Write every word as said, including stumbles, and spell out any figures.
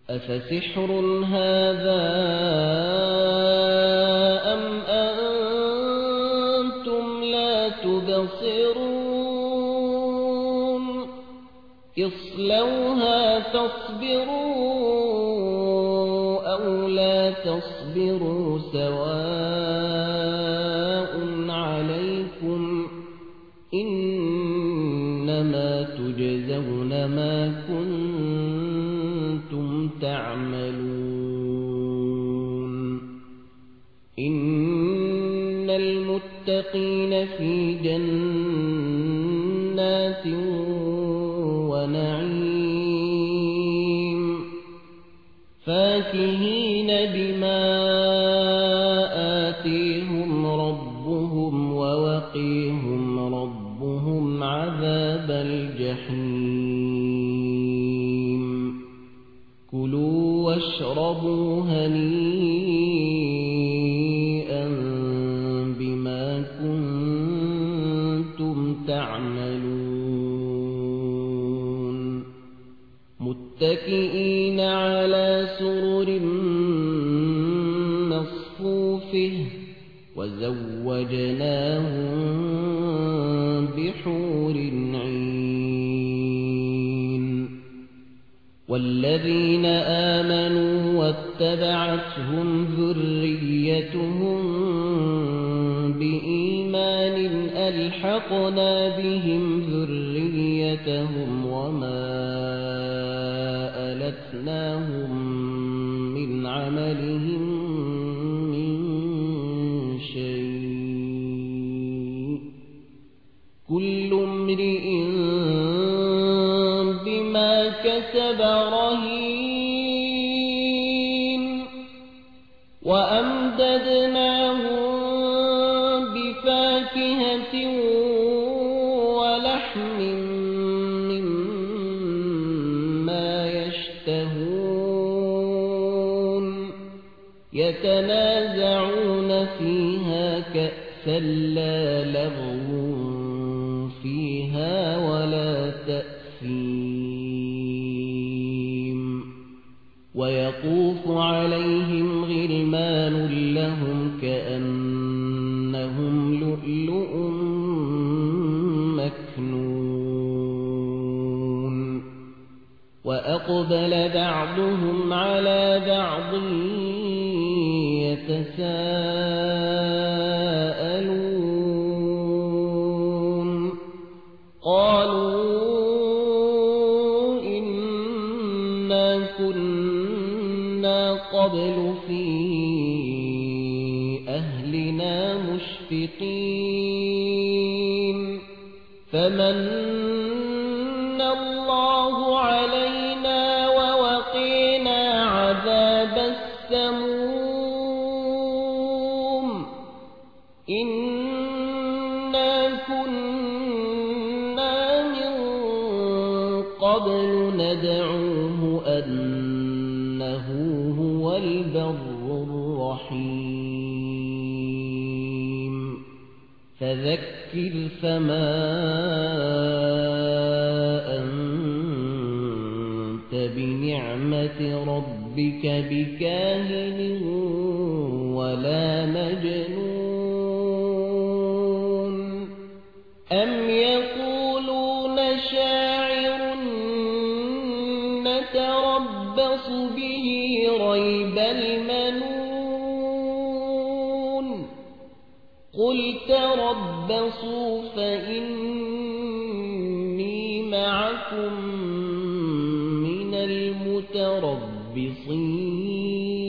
أفسحر هذا أم أنتم لا تبصرون اصلوها تصبروا أو لا تصبروا سواء عليكم إنما تجزون ما كنتم تعملون إن المتقين في جنات ونعيم فاكهين بما آتيهم ربهم ووقيهم ربهم عذاب الجحيم كلوا واشربوا هنيئا بما كنتم تعملون متكئين على سرر مصفوفه وزوجناهم بحور عين والذين آمنوا واتبعتهم ذريتهم بإيمان ألحقنا بهم ذريتهم وما ألتناهم من عملهم من شيء كل امرئ بما كسب رهين وأمددناهم بفاكهة ولحم مما يشتهون يتنازعون فيها كأسا لا لغو فيها ولا تأثيم ويطوف عليهم غلمان لهم كأنهم لؤلؤ مكنون وأقبل بعضهم على بعض يتساءلون قالوا إنا كنا قبل في أهلنا مشفقين فمن الله علينا ووقينا عذاب السموم إنا كنا من قبل ندعوه أنه هو البر الرحيم فذكر فما أنت بنعمة ربك بكاهن ولا مجنون أم يقولون شاعر نتربص به ريب المنون قل تربصوا فإني معكم من المتربصين